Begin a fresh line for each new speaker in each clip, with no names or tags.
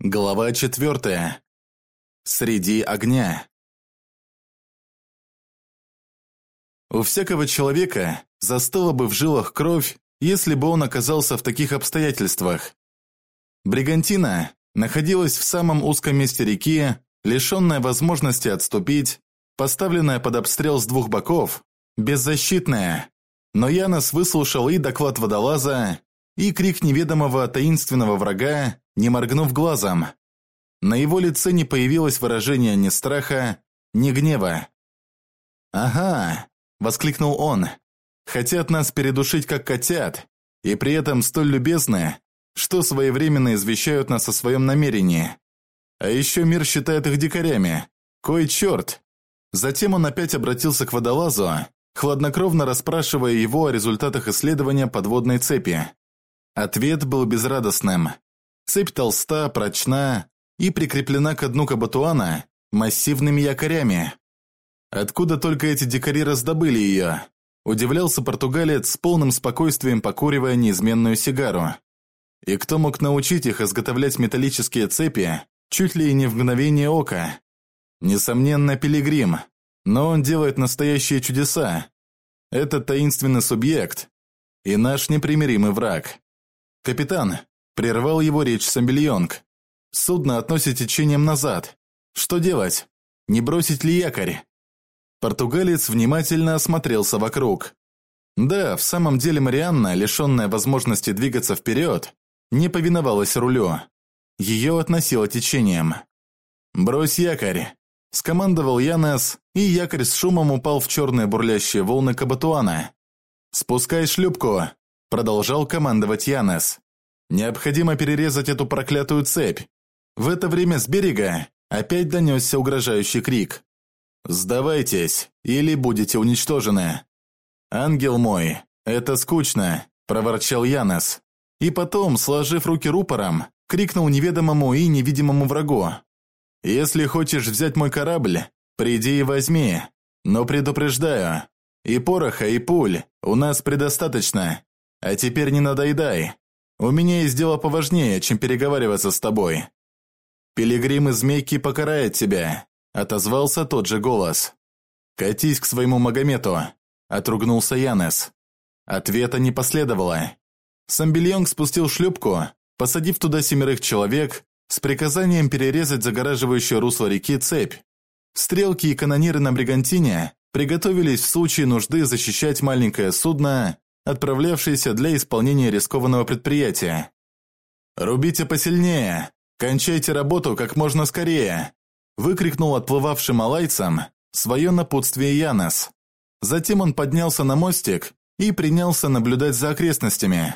Глава 4. Среди огня. У всякого человека застыла бы в жилах кровь, если бы он оказался в таких обстоятельствах. Бригантина находилась в самом узком месте реки, лишенная возможности отступить, поставленная под обстрел с двух боков, беззащитная. Но Янос выслушал и доклад водолаза, и крик неведомого таинственного врага, не моргнув глазом. На его лице не появилось выражения ни страха, ни гнева. «Ага», — воскликнул он, — «хотят нас передушить как котят, и при этом столь любезны, что своевременно извещают нас о своем намерении. А еще мир считает их дикарями. Кой черт!» Затем он опять обратился к водолазу, хладнокровно расспрашивая его о результатах исследования подводной цепи. Ответ был безрадостным. Цепь толста, прочна и прикреплена к дну кабатуана массивными якорями. Откуда только эти дикари раздобыли ее? Удивлялся португалец с полным спокойствием, покуривая неизменную сигару. И кто мог научить их изготовлять металлические цепи чуть ли и не в мгновение ока? Несомненно, Пилигрим, но он делает настоящие чудеса. Этот таинственный субъект и наш непримиримый враг. «Капитан», — прервал его речь Самбельонг, — «судно относит течением назад. Что делать? Не бросить ли якорь?» Португалец внимательно осмотрелся вокруг. Да, в самом деле Марианна, лишенная возможности двигаться вперед, не повиновалась рулю. Ее относило течением. «Брось якорь», — скомандовал Янос, и якорь с шумом упал в черные бурлящие волны кабатуана. «Спускай шлюпку», — продолжал командовать Янос. «Необходимо перерезать эту проклятую цепь». В это время с берега опять донесся угрожающий крик. «Сдавайтесь, или будете уничтожены». «Ангел мой, это скучно», – проворчал Янос. И потом, сложив руки рупором, крикнул неведомому и невидимому врагу. «Если хочешь взять мой корабль, приди и возьми, но предупреждаю, и пороха, и пуль у нас предостаточно, а теперь не надоедай. У меня есть дело поважнее, чем переговариваться с тобой. Пилигрим из Мекки покарает тебя», – отозвался тот же голос. «Катись к своему Магомету», – отругнулся Янос. Ответа не последовало. Самбельонг спустил шлюпку, посадив туда 7 человек, с приказанием перерезать загораживающее русло реки цепь. Стрелки и канониры на Бригантине приготовились в случае нужды защищать маленькое судно, отправлявшееся для исполнения рискованного предприятия. «Рубите посильнее! Кончайте работу как можно скорее!» выкрикнул отплывавшим малайцам свое напутствие Янос. Затем он поднялся на мостик и принялся наблюдать за окрестностями.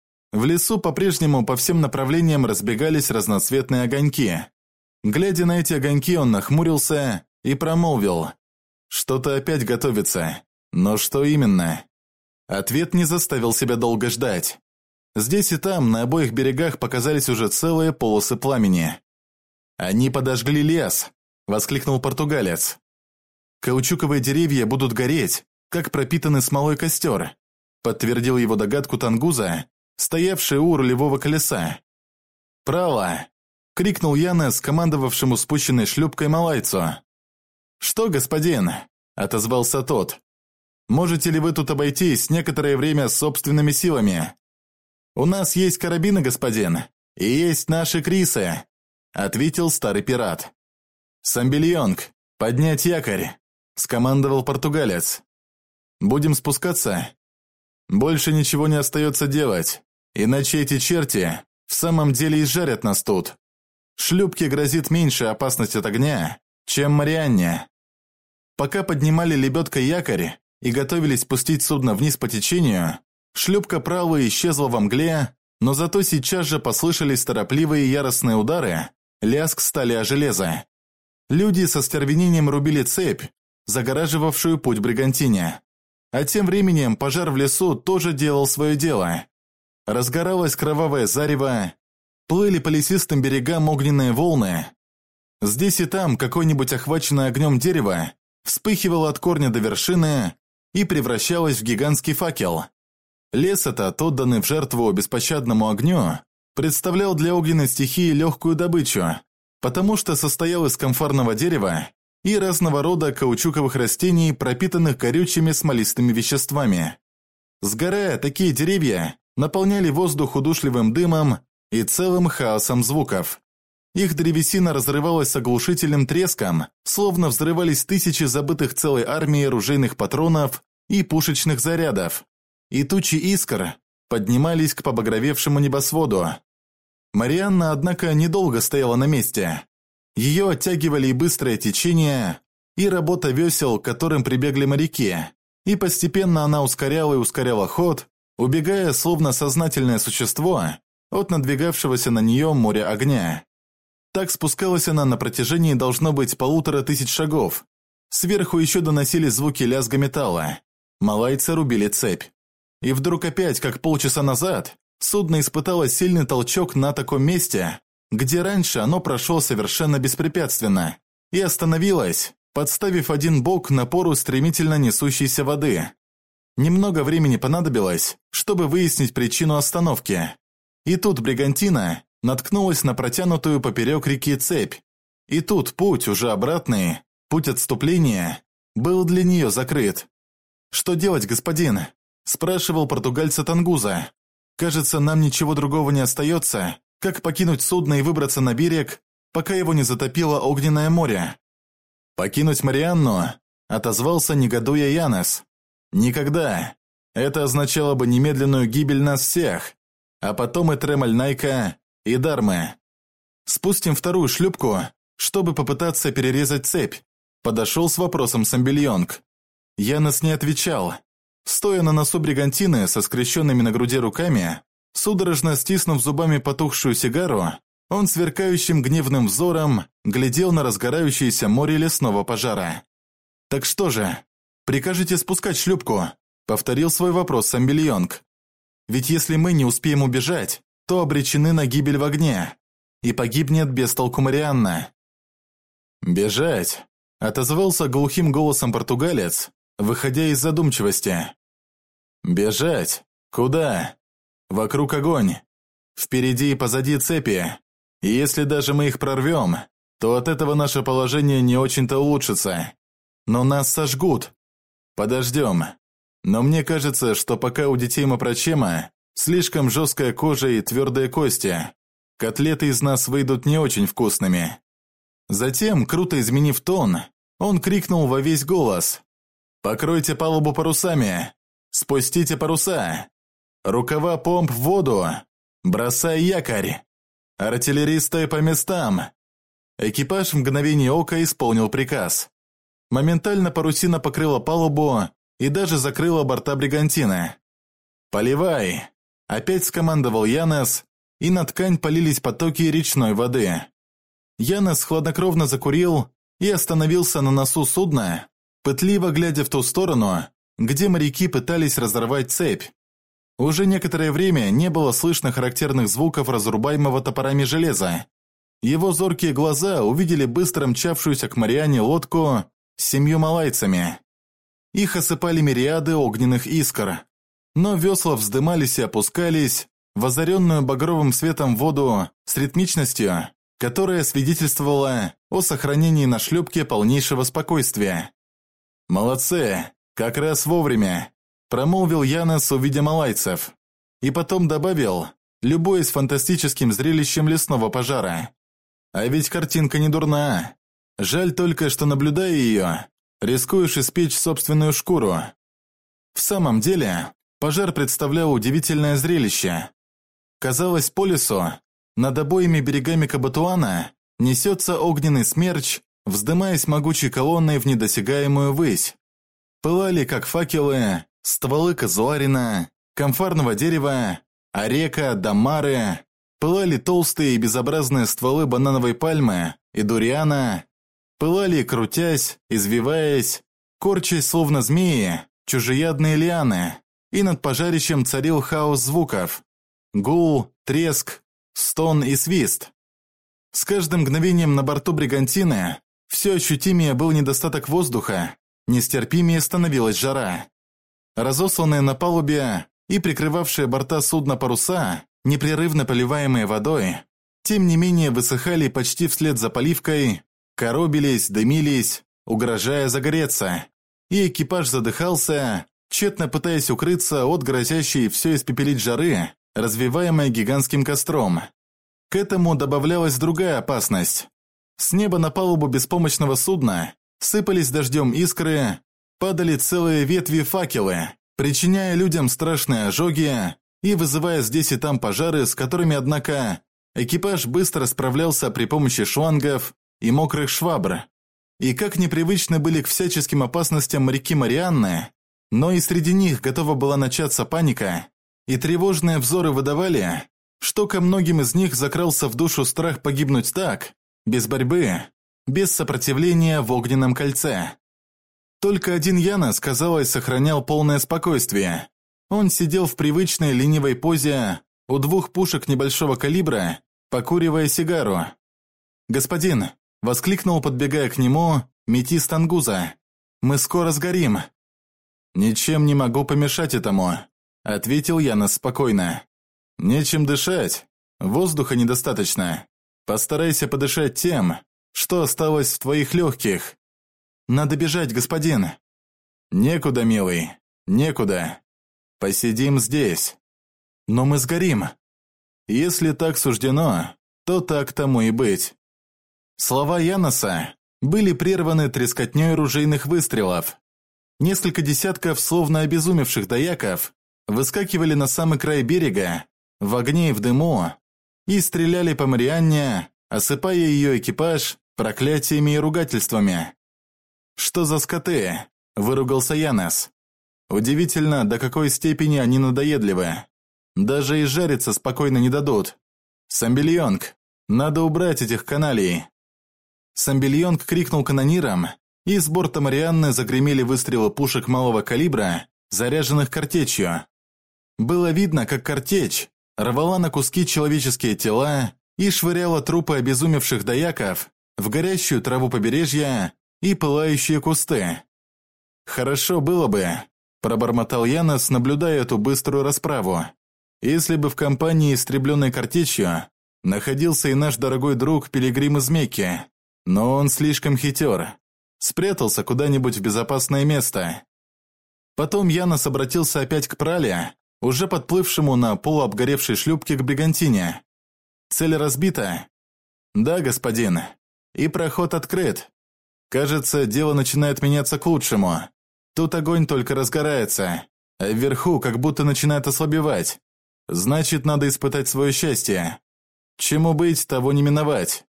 В лесу по-прежнему по всем направлениям разбегались разноцветные огоньки. Глядя на эти огоньки, он нахмурился и промолвил: «Что-то опять готовится. Но что именно?» Ответ не заставил себя долго ждать. Здесь и там, на обоих берегах, показались уже целые полосы пламени. «Они подожгли лес!» – воскликнул португалец. «Каучуковые деревья будут гореть, как пропитанный смолой костер», – подтвердил его догадку Тангуза, стоявший у рулевого колеса. «Право!» – крикнул Янос, командовавшему спущенной шлюпкой малайцу. «Что, господин?» – отозвался тот. «Можете ли вы тут обойтись некоторое время собственными силами?» «У нас есть карабины, господин, и есть наши крисы», – ответил старый пират. «Самбельонг, поднять якорь», – скомандовал португалец. «Будем спускаться?» «Больше ничего не остается делать, иначе эти черти в самом деле изжарят нас тут. Шлюпке грозит меньшая опасность от огня, чем Марианне». Пока поднимали лебедкой якорь и готовились спустить судно вниз по течению, шлюпка правая исчезла во мгле, но зато сейчас же послышались торопливые яростные удары, лязг стали о железо. Люди со стервенением рубили цепь, загораживавшую путь Бригантине. А тем временем пожар в лесу тоже делал свое дело. Разгоралось кровавое зарево, плыли по лесистым берегам огненные волны. Здесь и там какое-нибудь охваченное огнем дерево вспыхивало от корня до вершины и превращалось в гигантский факел. Лес этот, отданный в жертву беспощадному огню, представлял для огненной стихии легкую добычу, потому что состоял из камфорного дерева и разного рода каучуковых растений, пропитанных горючими смолистыми веществами. Сгорая, такие деревья наполняли воздух удушливым дымом и целым хаосом звуков. Их древесина разрывалась с оглушительным треском, словно взрывались тысячи забытых целой армией ружейных патронов и пушечных зарядов, и тучи искр поднимались к побагровевшему небосводу. Марианна, однако, недолго стояла на месте. Ее оттягивали и быстрое течение, и работа весел, к которым прибегли моряки, и постепенно она ускоряла и ускоряла ход, убегая, словно сознательное существо, от надвигавшегося на нее моря огня. Так спускалась она на протяжении, должно быть, 1500 шагов. Сверху еще доносились звуки лязга металла. Малайцы рубили цепь. И вдруг опять, как полчаса назад, судно испытало сильный толчок на таком месте, где раньше оно прошло совершенно беспрепятственно, и остановилось, подставив один бок напору стремительно несущейся воды. Немного времени понадобилось, чтобы выяснить причину остановки. И тут бригантина наткнулась на протянутую поперек реки цепь. И тут путь, уже обратный, путь отступления, был для нее закрыт. «Что делать, господин?» – спрашивал португальца Тангуза. «Кажется, нам ничего другого не остается, как покинуть судно и выбраться на берег, пока его не затопило огненное море». «Покинуть Марианну?» – отозвался негодуя Янес. «Никогда. Это означало бы немедленную гибель нас всех, а потом и Тремальнайка, и Дармы. Спустим вторую шлюпку, чтобы попытаться перерезать цепь», – подошел с вопросом Самбельонг. Янес не отвечал. Стоя на носу бригантины со скрещенными на груди руками, судорожно стиснув зубами потухшую сигару, он сверкающим гневным взором глядел на разгорающееся море лесного пожара. «Так что же, прикажете спускать шлюпку?» – повторил свой вопрос Самбельонг. «Ведь если мы не успеем убежать, то обречены на гибель в огне, и погибнет без толку Марианна». «Бежать!» – отозвался глухим голосом португалец, выходя из задумчивости. «Бежать? Куда? Вокруг огонь. Впереди и позади цепи. И если даже мы их прорвем, то от этого наше положение не очень-то улучшится. Но нас сожгут. Подождем. Но мне кажется, что пока у детей Мапрочема слишком жесткая кожа и твердые кости, котлеты из нас выйдут не очень вкусными». Затем, круто изменив тон, он крикнул во весь голос: «Покройте палубу парусами! Спустите паруса! Рукава помп в воду! Бросай якорь! Артиллеристы по местам!» Экипаж в мгновение ока исполнил приказ. Моментально парусина покрыла палубу и даже закрыла борта бригантины. «Поливай!» – опять скомандовал Янес, и на ткань полились потоки речной воды. Янес хладнокровно закурил и остановился на носу судна, пытливо глядя в ту сторону, где моряки пытались разорвать цепь. Уже некоторое время не было слышно характерных звуков разрубаемого топорами железа. Его зоркие глаза увидели быстро мчавшуюся к Марианне лодку с 7 малайцами. Их осыпали мириады огненных искр, но весла вздымались и опускались в озаренную багровым светом воду с ритмичностью, которая свидетельствовала о сохранении на шлюпке полнейшего спокойствия. «Молодцы, как раз вовремя», – промолвил Янес, увидя малайцев, и потом добавил, любуясь фантастическим зрелищем лесного пожара: «А ведь картинка не дурна. Жаль только, что, наблюдая ее, рискуешь испечь собственную шкуру». В самом деле, пожар представлял удивительное зрелище. Казалось, по лесу, над обоими берегами Кабатуана, несется огненный смерч, вздымаясь могучей колонной в недосягаемую высь. Пылали, как факелы, стволы казуарина, камфорного дерева, орека, дамары, пылали толстые и безобразные стволы банановой пальмы и дуриана, пылали, крутясь, извиваясь, корчась, словно змеи, чужеядные лианы, и над пожарищем царил хаос звуков: гул, треск, стон и свист. С каждым мгновением на борту бригантины все ощутимее был недостаток воздуха, нестерпимее становилась жара. Разосланные на палубе и прикрывавшие борта судна паруса, непрерывно поливаемые водой, тем не менее высыхали почти вслед за поливкой, коробились, дымились, угрожая загореться, и экипаж задыхался, тщетно пытаясь укрыться от грозящей все испепелить жары, развиваемой гигантским костром. К этому добавлялась другая опасность. С неба на палубу беспомощного судна сыпались дождем искры, падали целые ветви факелы, причиняя людям страшные ожоги и вызывая здесь и там пожары, с которыми, однако, экипаж быстро справлялся при помощи шлангов и мокрых швабр. И как непривычны были к всяческим опасностям моряки Марианны, но и среди них готова была начаться паника, и тревожные взоры выдавали, что ко многим из них закрался в душу страх погибнуть так, без борьбы, без сопротивления в огненном кольце. Только один Янос, казалось, сохранял полное спокойствие. Он сидел в привычной ленивой позе у двух пушек небольшого калибра, покуривая сигару. «Господин!» – воскликнул, подбегая к нему, метис Тангуза. «Мы скоро сгорим!» «Ничем не могу помешать этому», – ответил Янос спокойно. «Нечем дышать, воздуха недостаточно. Постарайся подышать тем, что осталось в твоих легких». «Надо бежать, господин!» «Некуда, милый, некуда. Посидим здесь». «Но мы сгорим». «Если так суждено, то так тому и быть». Слова Яноса были прерваны трескотней ружейных выстрелов. Несколько десятков словно обезумевшихдаяков выскакивали на самый край берега, в огне и в дыму, и стреляли по Марианне, осыпая ее экипаж проклятиями и ругательствами. «Что за скоты?» – выругался Янос. «Удивительно, до какой степени они надоедливы. Даже и жариться спокойно не дадут. Самбельонг, надо убрать этих каналей». Самбельонг крикнул канонирам, и с борта Марианны загремели выстрелы пушек малого калибра, заряженных картечью. Было видно, как картечь рвала на куски человеческие тела и швыряла трупы обезумевшихдаяков в горящую траву побережья и пылающие кусты. «Хорошо было бы», – пробормотал Янос, наблюдая эту быструю расправу, «если бы в компании, истребленной картечью, находился и наш дорогой друг Пилигрим из Мекки, но он слишком хитер, спрятался куда-нибудь в безопасное место». Потом Янос обратился опять к Прале, уже подплывшему на полуобгоревшей шлюпке к бригантине. «Цель разбита?» «Да, господин. И проход открыт. Кажется, дело начинает меняться к лучшему. Тут огонь только разгорается, а вверху как будто начинает ослабевать. Значит, надо испытать свое счастье. Чему быть, того не миновать».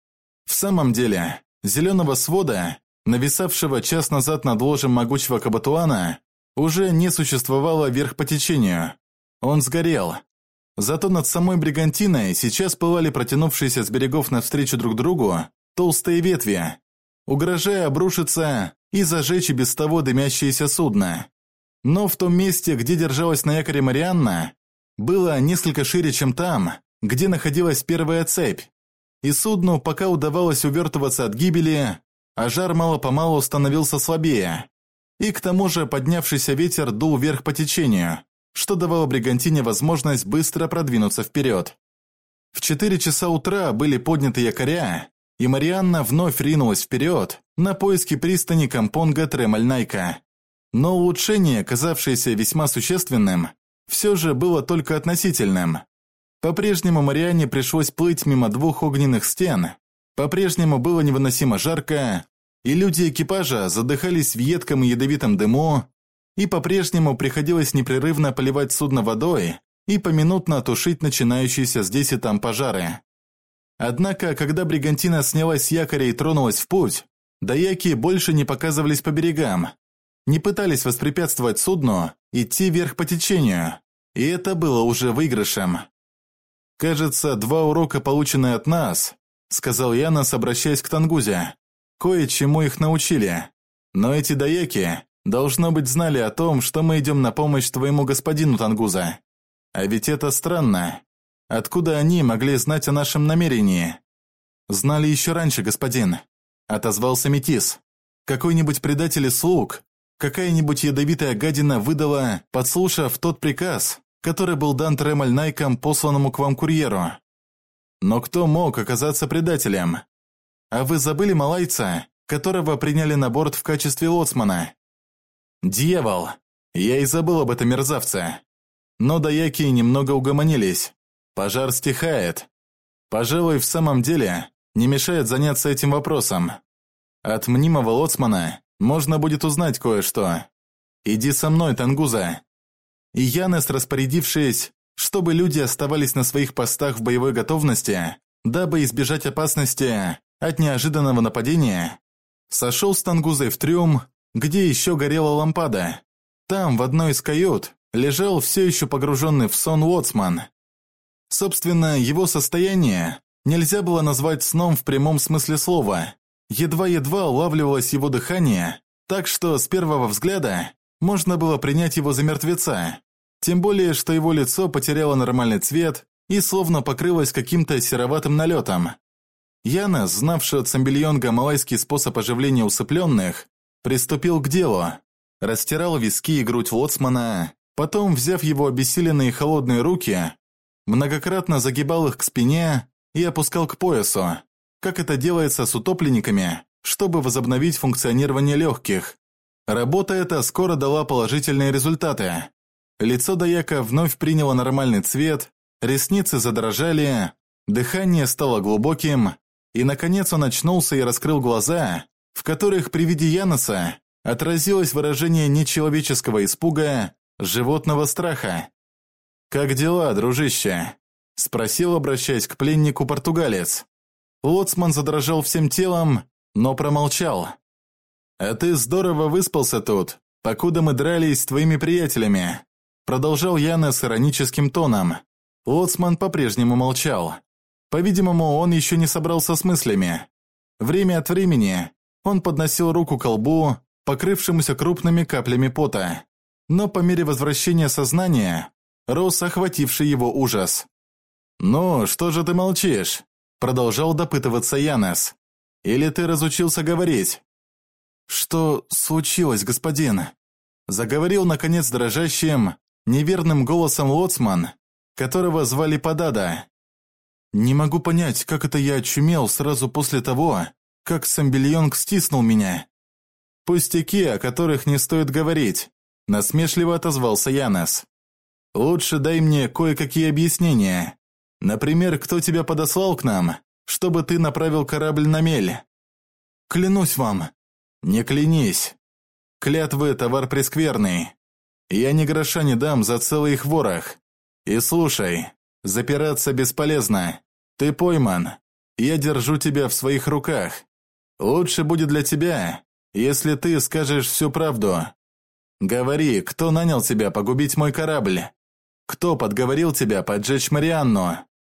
В самом деле, зеленого свода, нависавшего час назад над ложем могучего Кабатуана, уже не существовало вверх по течению. Он сгорел. Зато над самой бригантиной сейчас пылали протянувшиеся с берегов навстречу друг другу толстые ветви, угрожая обрушиться и зажечь и без того дымящееся судно. Но в том месте, где держалась на якоре Марианна, было несколько шире, чем там, где находилась первая цепь, и судну пока удавалось увертываться от гибели, а жар мало-помалу становился слабее. И к тому же поднявшийся ветер дул вверх по течению, что давало бригантине возможность быстро продвинуться вперед. В 4 часа утра были подняты якоря, и Марианна вновь ринулась вперед на поиски пристани Кампонга-Тремальнайка. Но улучшение, казавшееся весьма существенным, все же было только относительным. По-прежнему Марианне пришлось плыть мимо 2 огненных стен, по-прежнему было невыносимо жарко, и люди экипажа задыхались в едком и ядовитом дыму, и по-прежнему приходилось непрерывно поливать судно водой и поминутно тушить начинающиеся здесь и там пожары. Однако, когда бригантина снялась с якоря и тронулась в путь, даяки больше не показывались по берегам, не пытались воспрепятствовать судну идти вверх по течению, и это было уже выигрышем. «Кажется, 2 урока, полученные от нас», – сказал Янос, обращаясь к Тангузе. «Кое-чему их научили. Но эти даяки, должно быть, знали о том, что мы идем на помощь твоему господину, Тангуза. А ведь это странно. Откуда они могли знать о нашем намерении?» «Знали еще раньше, господин», – отозвался метис. «Какой-нибудь предатель и слуг какая-нибудь ядовитая гадина выдала, подслушав тот приказ, который был дан Тремальнайком, посланному к вам курьеру. Но кто мог оказаться предателем? А вы забыли малайца, которого приняли на борт в качестве лоцмана? Дьявол! Я и забыл об этом мерзавце. Но даяки немного угомонились. Пожар стихает. Пожалуй, в самом деле, не мешает заняться этим вопросом. От мнимого лоцмана можно будет узнать кое-что. Иди со мной, Тангуза. И Янес, распорядившись, чтобы люди оставались на своих постах в боевой готовности, дабы избежать опасности от неожиданного нападения, сошел с Тангузой в трюм, где еще горела лампада. Там, в одной из кают, лежал все еще погруженный в сон лоцман. Собственно, его состояние нельзя было назвать сном в прямом смысле слова. Едва-едва улавливалось его дыхание, так что с первого взгляда можно было принять его за мертвеца. Тем более, что его лицо потеряло нормальный цвет и словно покрылось каким-то сероватым налетом. Янес, знавший от Самбельонга малайский способ оживления усыпленных, приступил к делу. Растирал виски и грудь лоцмана, потом, взяв его обессиленные холодные руки, многократно загибал их к спине и опускал к поясу, как это делается с утопленниками, чтобы возобновить функционирование легких. Работа эта скоро дала положительные результаты. Лицо даяка вновь приняло нормальный цвет, ресницы задрожали, дыхание стало глубоким, и, наконец, он очнулся и раскрыл глаза, в которых при виде Янеса отразилось выражение нечеловеческого испуга, животного страха. «Как дела, дружище?» – спросил, обращаясь к пленнику, португалец. Лоцман задрожал всем телом, но промолчал. «А ты здорово выспался тут, покуда мы дрались с твоими приятелями», – продолжал Янес ироническим тоном. Лоцман по-прежнему молчал. По-видимому, он еще не собрался с мыслями. Время от времени он подносил руку к лбу, покрывшемуся крупными каплями пота. Но по мере возвращения сознания рос охвативший его ужас. «Ну, что же ты молчишь?» – продолжал допытываться Янес. «Или ты разучился говорить?» «Что случилось, господин?» – заговорил, наконец, дрожащим, неверным голосом лоцман, которого звали Падада. «Не могу понять, как это я очумел сразу после того, как Самбельонг стиснул меня». «Пустяки, о которых не стоит говорить», – насмешливо отозвался Янес. «Лучше дай мне кое-какие объяснения. Например, кто тебя подослал к нам, чтобы ты направил корабль на мель?» «Клянусь вам». «Не клянись. Клятвы – товар прескверный. Я ни гроша не дам за целый их ворох. И слушай, запираться бесполезно. Ты пойман. Я держу тебя в своих руках. Лучше будет для тебя, если ты скажешь всю правду. Говори, кто нанял тебя погубить мой корабль? Кто подговорил тебя поджечь Марианну?»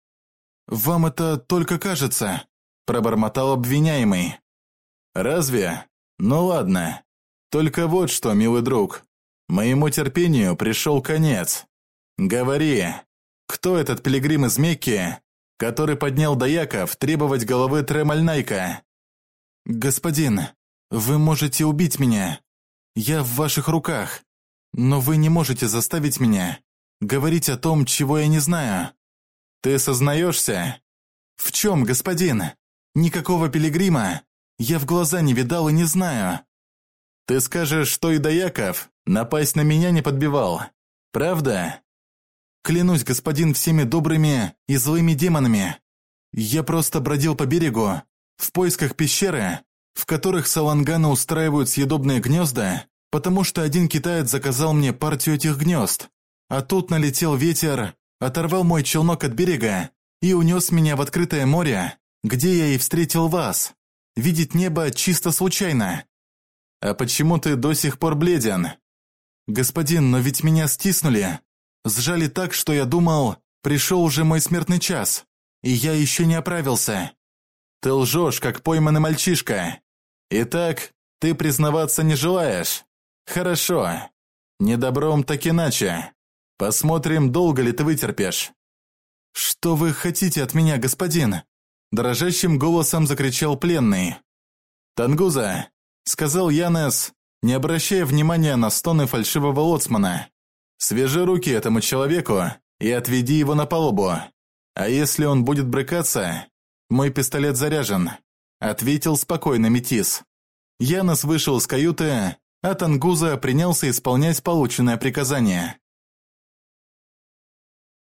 «Вам это только кажется», – пробормотал обвиняемый. «Разве? Ну ладно. Только вот что, милый друг, моему терпению пришел конец. Говори, кто этот пилигрим из Мекки, который поднял даяков требовать головы Тремальнайка?» «Господин, вы можете убить меня. Я в ваших руках. Но вы не можете заставить меня говорить о том, чего я не знаю». «Ты сознаешься?» «В чем, господин? Никакого пилигрима я в глаза не видал и не знаю». «Ты скажешь, что и Даяков напасть на меня не подбивал, правда?» «Клянусь, господин, всеми добрыми и злыми демонами. Я просто бродил по берегу, в поисках пещеры, в которых саланганы устраивают съедобные гнезда, потому что один китаец заказал мне партию этих гнезд. А тут налетел ветер, оторвал мой челнок от берега и унес меня в открытое море, где я и встретил вас. Видеть небо чисто случайно». «А почему ты до сих пор бледен?» «Господин, но ведь меня стиснули. Сжали так, что я думал, пришел уже мой смертный час, и я еще не оправился». «Ты лжешь, как пойманный мальчишка. Итак, ты признаваться не желаешь? Хорошо. Не добром, так иначе. Посмотрим, долго ли ты вытерпишь». «Что вы хотите от меня, господин?» Дрожащим голосом закричал пленный. «Тангуза», — сказал Янес, не обращая внимания на стоны фальшивого лоцмана. «Свяжи руки этому человеку и отведи его на палубу. А если он будет брыкаться, мой пистолет заряжен», – ответил спокойно метис. Янос вышел из каюты, а Тангуза принялся исполнять полученное приказание.